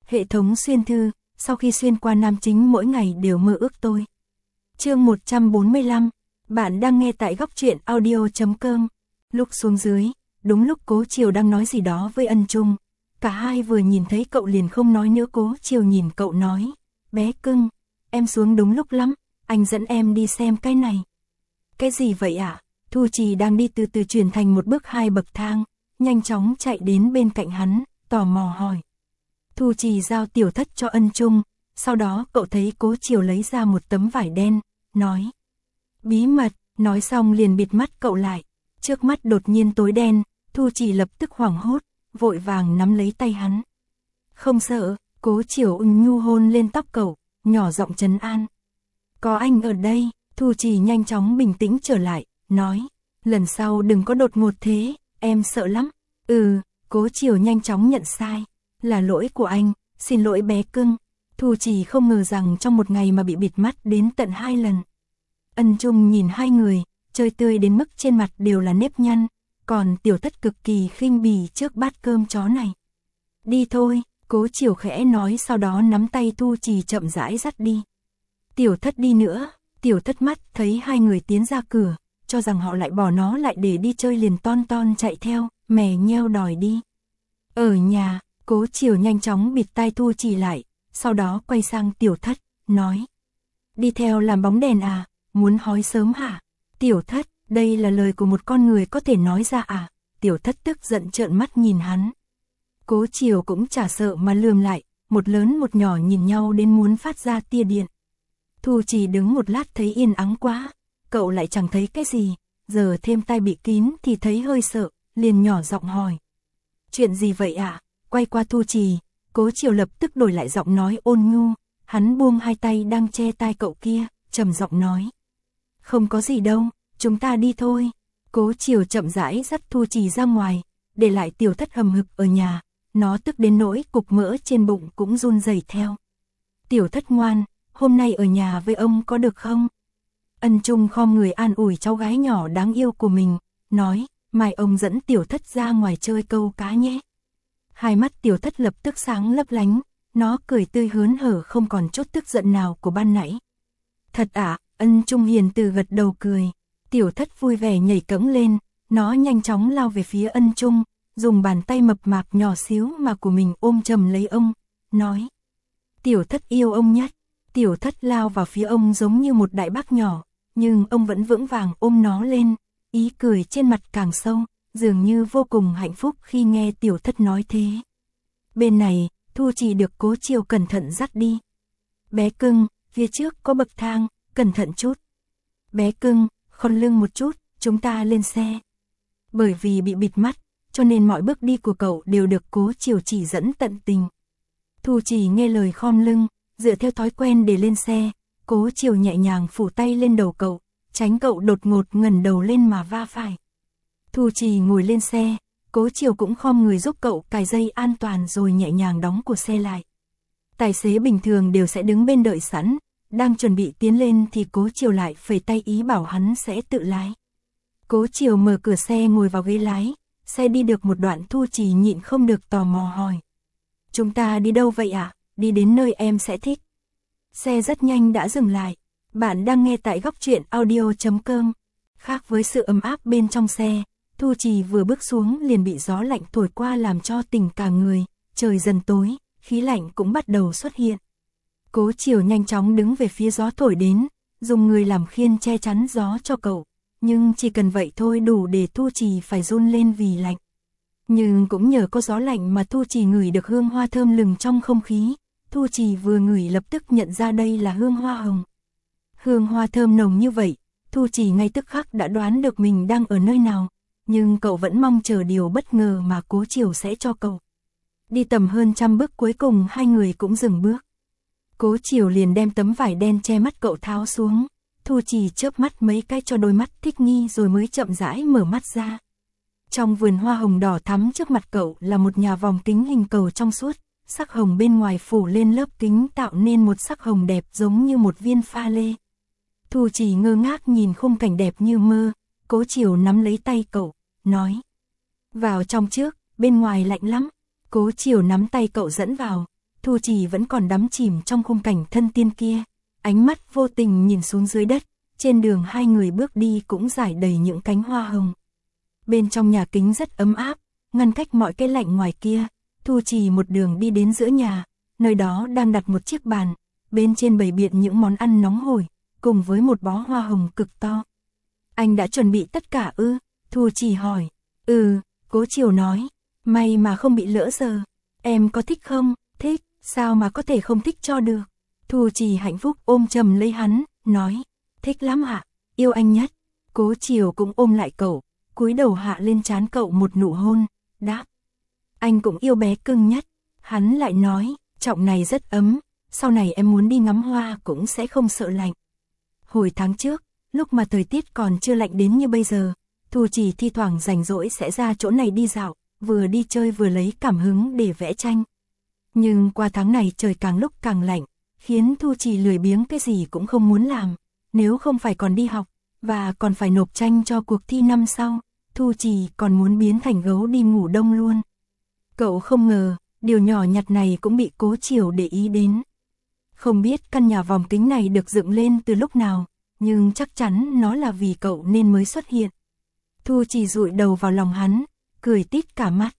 Hệ thống xuyên thư, sau khi xuyên qua nam chính mỗi ngày đều mơ ước tôi. Chương 145, bạn đang nghe tại góc truyện audio.com. Lúc xuống dưới, đúng lúc Cố Chiều đang nói gì đó với Ân Trung. Cả hai vừa nhìn thấy cậu liền không nói nữa. Cố Chiều nhìn cậu nói, bé cưng, em xuống đúng lúc lắm, anh dẫn em đi xem cái này. Cái gì vậy ạ? Thu Trì đang đi từ từ chuyển thành một bước 2 bậc thang, nhanh chóng chạy đến bên cạnh hắn, tò mò hỏi. Thu Trì giao Tiểu Thất cho Ân Trung, sau đó cậu thấy Cố Chiều lấy ra một tấm vải đen, nói. Bí mật, nói xong liền bịt mắt cậu lại, trước mắt đột nhiên tối đen, Thu Trì lập tức hoảng hốt, vội vàng nắm lấy tay hắn. Không sợ, Cố Chiều ưng nhu hôn lên tóc cậu, nhỏ giọng trấn an. Có anh ở đây, Thu Trì nhanh chóng bình tĩnh trở lại, nói. Lần sau đừng có đột ngột thế, em sợ lắm. Cố Chiều nhanh chóng nhận sai. Là lỗi của anh, xin lỗi bé cưng. Thu Trì không ngờ rằng trong một ngày mà bị bịt mắt đến tận 2 lần. Ân Trung nhìn hai người, chơi tươi đến mức trên mặt đều là nếp nhăn, còn Tiểu Thất cực kỳ khinh bỉ trước bát cơm chó này. Đi thôi, Cố Chiều khẽ nói, sau đó nắm tay Thu Trì chậm rãi dắt đi. Tiểu Thất đi nữa. Tiểu Thất mắt thấy hai người tiến ra cửa, cho rằng họ lại bỏ nó lại để đi chơi liền ton chạy theo, mè nheo đòi đi. Ở nhà, Cố Chiều nhanh chóng bịt tai Thu Trì lại, sau đó quay sang Tiểu Thất, nói. Đi theo làm bóng đèn à, muốn hói sớm hả? Tiểu Thất, đây là lời của một con người có thể nói ra à? Tiểu Thất tức giận trợn mắt nhìn hắn. Cố Chiều cũng chả sợ mà lườm lại, một lớn một nhỏ nhìn nhau đến muốn phát ra tia điện. Thu Trì đứng một lát thấy yên ắng quá, cậu lại chẳng thấy cái gì, giờ thêm tai bị kín thì thấy hơi sợ, liền nhỏ giọng hỏi. Chuyện gì vậy ạ? Quay qua Thu Trì, Cố Chiều lập tức đổi lại giọng nói ôn nhu, hắn buông hai tay đang che tai cậu kia, trầm giọng nói. Không có gì đâu, chúng ta đi thôi. Cố Chiều chậm rãi dắt Thu Trì ra ngoài, để lại Tiểu Thất hầm hực ở nhà, nó tức đến nỗi cục mỡ trên bụng cũng run rẩy theo. Tiểu Thất ngoan, hôm nay ở nhà với ông có được không? Ân Trung khom người an ủi cháu gái nhỏ đáng yêu của mình, nói, mai ông dẫn Tiểu Thất ra ngoài chơi câu cá nhé. Hai mắt Tiểu Thất lập tức sáng lấp lánh, nó cười tươi hớn hở không còn chút tức giận nào của ban nãy. Thật ạ, Ân Trung hiền từ gật đầu cười. Tiểu Thất vui vẻ nhảy cẫng lên, nó nhanh chóng lao về phía Ân Trung, dùng bàn tay mập mạp nhỏ xíu mà của mình ôm chầm lấy ông, nói. Tiểu Thất yêu ông nhất. Tiểu Thất lao vào phía ông giống như một đại bác nhỏ, nhưng ông vẫn vững vàng ôm nó lên, ý cười trên mặt càng sâu, dường như vô cùng hạnh phúc khi nghe Tiểu Thất nói thế. Bên này, Thu Trì được Cố Chiều cẩn thận dắt đi. Bé cưng, phía trước có bậc thang, cẩn thận chút. Bé cưng, khom lưng một chút, chúng ta lên xe. Bởi vì bị bịt mắt, cho nên mọi bước đi của cậu đều được Cố Chiều chỉ dẫn tận tình. Thu Trì nghe lời khom lưng, dựa theo thói quen để lên xe, Cố Chiều nhẹ nhàng phủ tay lên đầu cậu, tránh cậu đột ngột ngẩng đầu lên mà va phải. Thu Trì ngồi lên xe, Cố Chiều cũng khom người giúp cậu cài dây an toàn rồi nhẹ nhàng đóng của xe lại. Tài xế bình thường đều sẽ đứng bên đợi sẵn, đang chuẩn bị tiến lên thì Cố Chiều lại phẩy tay ý bảo hắn sẽ tự lái. Cố Chiều mở cửa xe ngồi vào ghế lái, xe đi được một đoạn Thu Trì nhịn không được tò mò hỏi. Chúng ta đi đâu vậy ạ? Đi đến nơi em sẽ thích. Xe rất nhanh đã dừng lại. Bạn đang nghe tại góc truyện audio.com. Khác với sự ấm áp bên trong xe, Thu Trì vừa bước xuống liền bị gió lạnh thổi qua làm cho tỉnh cả người. Trời dần tối, khí lạnh cũng bắt đầu xuất hiện. Cố Chiều nhanh chóng đứng về phía gió thổi đến, dùng người làm khiên che chắn gió cho cậu. Nhưng chỉ cần vậy thôi đủ để Thu Trì phải run lên vì lạnh. Nhưng cũng nhờ có gió lạnh mà Thu Trì ngửi được hương hoa thơm lừng trong không khí. Thu Trì vừa ngửi lập tức nhận ra đây là hương hoa hồng. Hương hoa thơm nồng như vậy, Thu Trì ngay tức khắc đã đoán được mình đang ở nơi nào. Nhưng cậu vẫn mong chờ điều bất ngờ mà Cố Chiều sẽ cho cậu. Đi tầm hơn 100 bước cuối cùng hai người cũng dừng bước. Cố Chiều liền đem tấm vải đen che mắt cậu tháo xuống. Thu Trì chớp mắt mấy cái cho đôi mắt thích nghi rồi mới chậm rãi mở mắt ra. Trong vườn hoa hồng đỏ thắm trước mặt cậu là một nhà vòng kính hình cầu trong suốt, sắc hồng bên ngoài phủ lên lớp kính tạo nên một sắc hồng đẹp giống như một viên pha lê. Thu Trì ngơ ngác nhìn khung cảnh đẹp như mơ, Cố Chiều nắm lấy tay cậu, nói. Vào trong trước, bên ngoài lạnh lắm. Cố Chiều nắm tay cậu dẫn vào, Thu Trì vẫn còn đắm chìm trong khung cảnh thân tiên kia, ánh mắt vô tình nhìn xuống dưới đất, trên đường hai người bước đi cũng rải đầy những cánh hoa hồng. Bên trong nhà kính rất ấm áp, ngăn cách mọi cái lạnh ngoài kia, Thu Trì một đường đi đến giữa nhà, nơi đó đang đặt một chiếc bàn, bên trên bày biện những món ăn nóng hổi, cùng với một bó hoa hồng cực to. Anh đã chuẩn bị tất cả ư? Thu Trì hỏi. Cố Chiều nói, may mà không bị lỡ giờ. Em có thích không? Thích, sao mà có thể không thích cho được. Thu Trì hạnh phúc ôm chầm lấy hắn, nói, thích lắm ạ, yêu anh nhất. Cố Chiều cũng ôm lại cậu, cúi đầu hạ lên trán cậu một nụ hôn, đáp. Anh cũng yêu bé cưng nhất. Hắn lại nói, trọng này rất ấm, sau này em muốn đi ngắm hoa cũng sẽ không sợ lạnh. Hồi tháng trước, lúc mà thời tiết còn chưa lạnh đến như bây giờ, Thu Trì thi thoảng rảnh rỗi sẽ ra chỗ này đi dạo, vừa đi chơi vừa lấy cảm hứng để vẽ tranh. Nhưng qua tháng này trời càng lúc càng lạnh, khiến Thu Trì lười biếng cái gì cũng không muốn làm. Nếu không phải còn đi học, và còn phải nộp tranh cho cuộc thi năm sau, Thu Trì còn muốn biến thành gấu đi ngủ đông luôn. Cậu không ngờ, điều nhỏ nhặt này cũng bị Cố Chiều để ý đến. Không biết căn nhà vòm kính này được dựng lên từ lúc nào, nhưng chắc chắn nó là vì cậu nên mới xuất hiện. Thu Trì dụi đầu vào lòng hắn, cười tít cả mắt.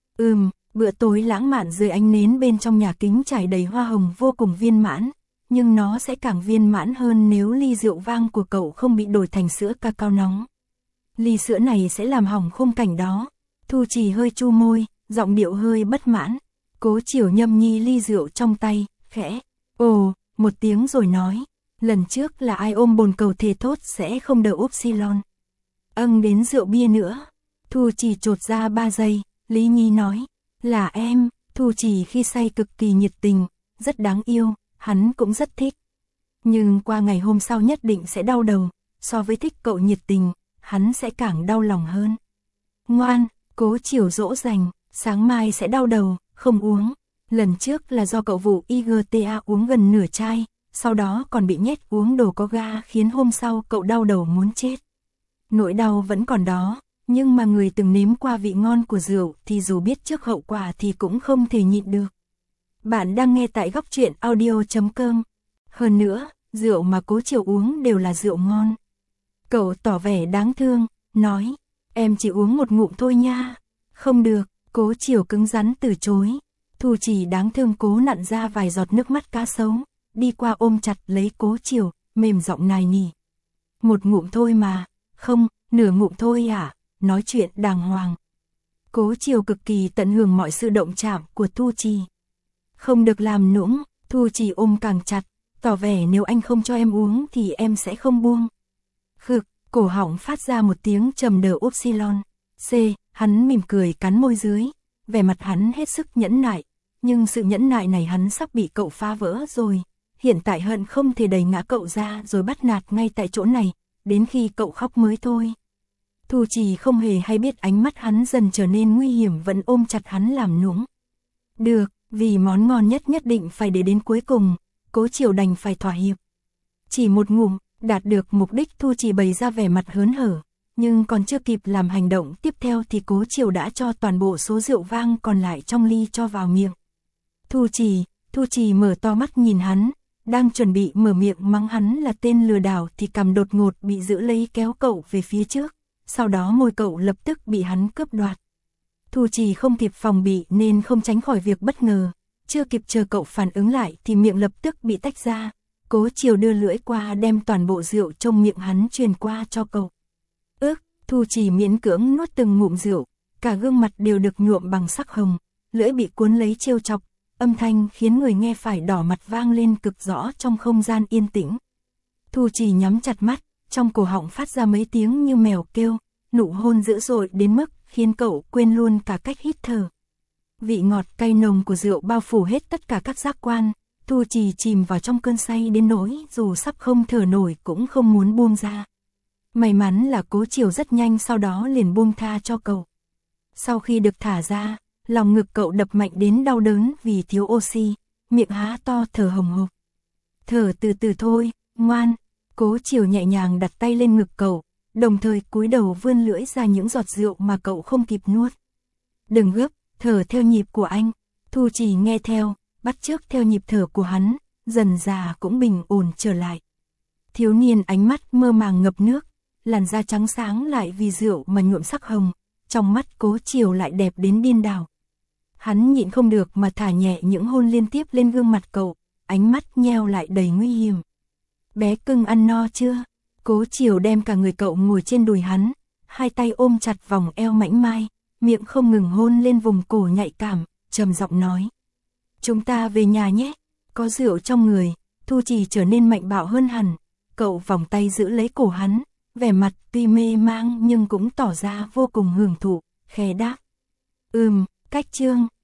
Bữa tối lãng mạn dưới ánh nến bên trong nhà kính trải đầy hoa hồng vô cùng viên mãn, nhưng nó sẽ càng viên mãn hơn nếu ly rượu vang của cậu không bị đổi thành sữa cacao nóng. Ly sữa này sẽ làm hỏng khung cảnh đó. Thu Trì hơi chu môi, giọng điệu hơi bất mãn. Cố Chiều nhâm nhi ly rượu trong tay, khẽ ồ một tiếng rồi nói, lần trước là ai ôm bồn cầu thề thốt sẽ không đợi upsilon. Đến rượu bia nữa. Thu Trì chột ra 3 giây, Lý Nhi nói, là em. Thu Trì khi say cực kỳ nhiệt tình, rất đáng yêu, hắn cũng rất thích. Nhưng qua ngày hôm sau nhất định sẽ đau đầu, so với thích cậu nhiệt tình, hắn sẽ càng đau lòng hơn. Ngoan, Cố Chiều dỗ dành, sáng mai sẽ đau đầu, không uống. Lần trước là do cậu vụ IGTA uống gần nửa chai, sau đó còn bị nhét uống đồ có ga khiến hôm sau cậu đau đầu muốn chết. Nỗi đau vẫn còn đó, nhưng mà người từng nếm qua vị ngon của rượu thì dù biết trước hậu quả thì cũng không thể nhịn được. Bạn đang nghe tại góc truyện audio.com. Hơn nữa, rượu mà Cố Chiều uống đều là rượu ngon. Cậu tỏ vẻ đáng thương, nói, em chỉ uống một ngụm thôi nha. Không được, Cố Chiều cứng rắn từ chối. Thu Trì đáng thương cố nặn ra vài giọt nước mắt cá sấu, đi qua ôm chặt lấy Cố Chiều, mềm giọng nài nỉ. Một ngụm thôi mà, không, nửa ngụm thôi à, nói chuyện đàng hoàng. Cố Chiều cực kỳ tận hưởng mọi sự động chạm của Thu Trì. Không được làm nũng, Thu Trì ôm càng chặt, tỏ vẻ nếu anh không cho em uống thì em sẽ không buông. Khực, cổ họng phát ra một tiếng trầm đờ upsilon. Hắn mỉm cười cắn môi dưới, vẻ mặt hắn hết sức nhẫn nại, nhưng sự nhẫn nại này hắn sắp bị cậu phá vỡ rồi. Hiện tại hận không thể đẩy ngã cậu ra rồi bắt nạt ngay tại chỗ này, đến khi cậu khóc mới thôi. Thu Trì không hề hay biết ánh mắt hắn dần trở nên nguy hiểm vẫn ôm chặt hắn làm nũng. Được, vì món ngon nhất nhất định phải để đến cuối cùng, Cố Chiều đành phải thỏa hiệp. Chỉ một ngụm, đạt được mục đích Thu Trì bày ra vẻ mặt hớn hở, nhưng còn chưa kịp làm hành động tiếp theo thì Cố Chiều đã cho toàn bộ số rượu vang còn lại trong ly cho vào miệng. Thu Trì mở to mắt nhìn hắn, đang chuẩn bị mở miệng mắng hắn là tên lừa đảo thì cằm đột ngột bị giữ lấy kéo cậu về phía trước, sau đó môi cậu lập tức bị hắn cướp đoạt. Thu Trì không kịp phòng bị nên không tránh khỏi việc bất ngờ, chưa kịp chờ cậu phản ứng lại thì miệng lập tức bị tách ra. Cố Chiều đưa lưỡi qua đem toàn bộ rượu trong miệng hắn truyền qua cho cậu. Thu Trì miễn cưỡng nuốt từng ngụm rượu, cả gương mặt đều được nhuộm bằng sắc hồng, lưỡi bị cuốn lấy trêu chọc, âm thanh khiến người nghe phải đỏ mặt vang lên cực rõ trong không gian yên tĩnh. Thu Trì nhắm chặt mắt, trong cổ họng phát ra mấy tiếng như mèo kêu, nụ hôn dữ dội đến mức khiến cậu quên luôn cả cách hít thở. Vị ngọt cay nồng của rượu bao phủ hết tất cả các giác quan, Thu Trì chìm vào trong cơn say đến nỗi dù sắp không thở nổi cũng không muốn buông ra. May mắn là Cố Chiều rất nhanh sau đó liền buông tha cho cậu. Sau khi được thả ra, lòng ngực cậu đập mạnh đến đau đớn vì thiếu oxy, miệng há to thở hồng hộc. Thở từ từ thôi, ngoan. Cố Chiều nhẹ nhàng đặt tay lên ngực cậu, đồng thời cúi đầu vươn lưỡi ra những giọt rượu mà cậu không kịp nuốt. Đừng gấp, thở theo nhịp của anh. Thu Trì nghe theo, bắt chước theo nhịp thở của hắn, dần dà cũng bình ổn trở lại. Thiếu niên ánh mắt mơ màng ngập nước, làn da trắng sáng lại vì rượu mà nhuộm sắc hồng, trong mắt Cố Chiều lại đẹp đến điên đảo. Hắn nhịn không được mà thả nhẹ những hôn liên tiếp lên gương mặt cậu, ánh mắt nheo lại đầy nguy hiểm. Bé cưng ăn no chưa? Cố Chiều đem cả người cậu ngồi trên đùi hắn, hai tay ôm chặt vòng eo mảnh mai, miệng không ngừng hôn lên vùng cổ nhạy cảm, trầm giọng nói. Chúng ta về nhà nhé, có rượu trong người, Thu Trì trở nên mạnh bạo hơn hẳn, cậu vòng tay giữ lấy cổ hắn, vẻ mặt tuy mê mang nhưng cũng tỏ ra vô cùng hưởng thụ, khẽ đáp. Cách Chương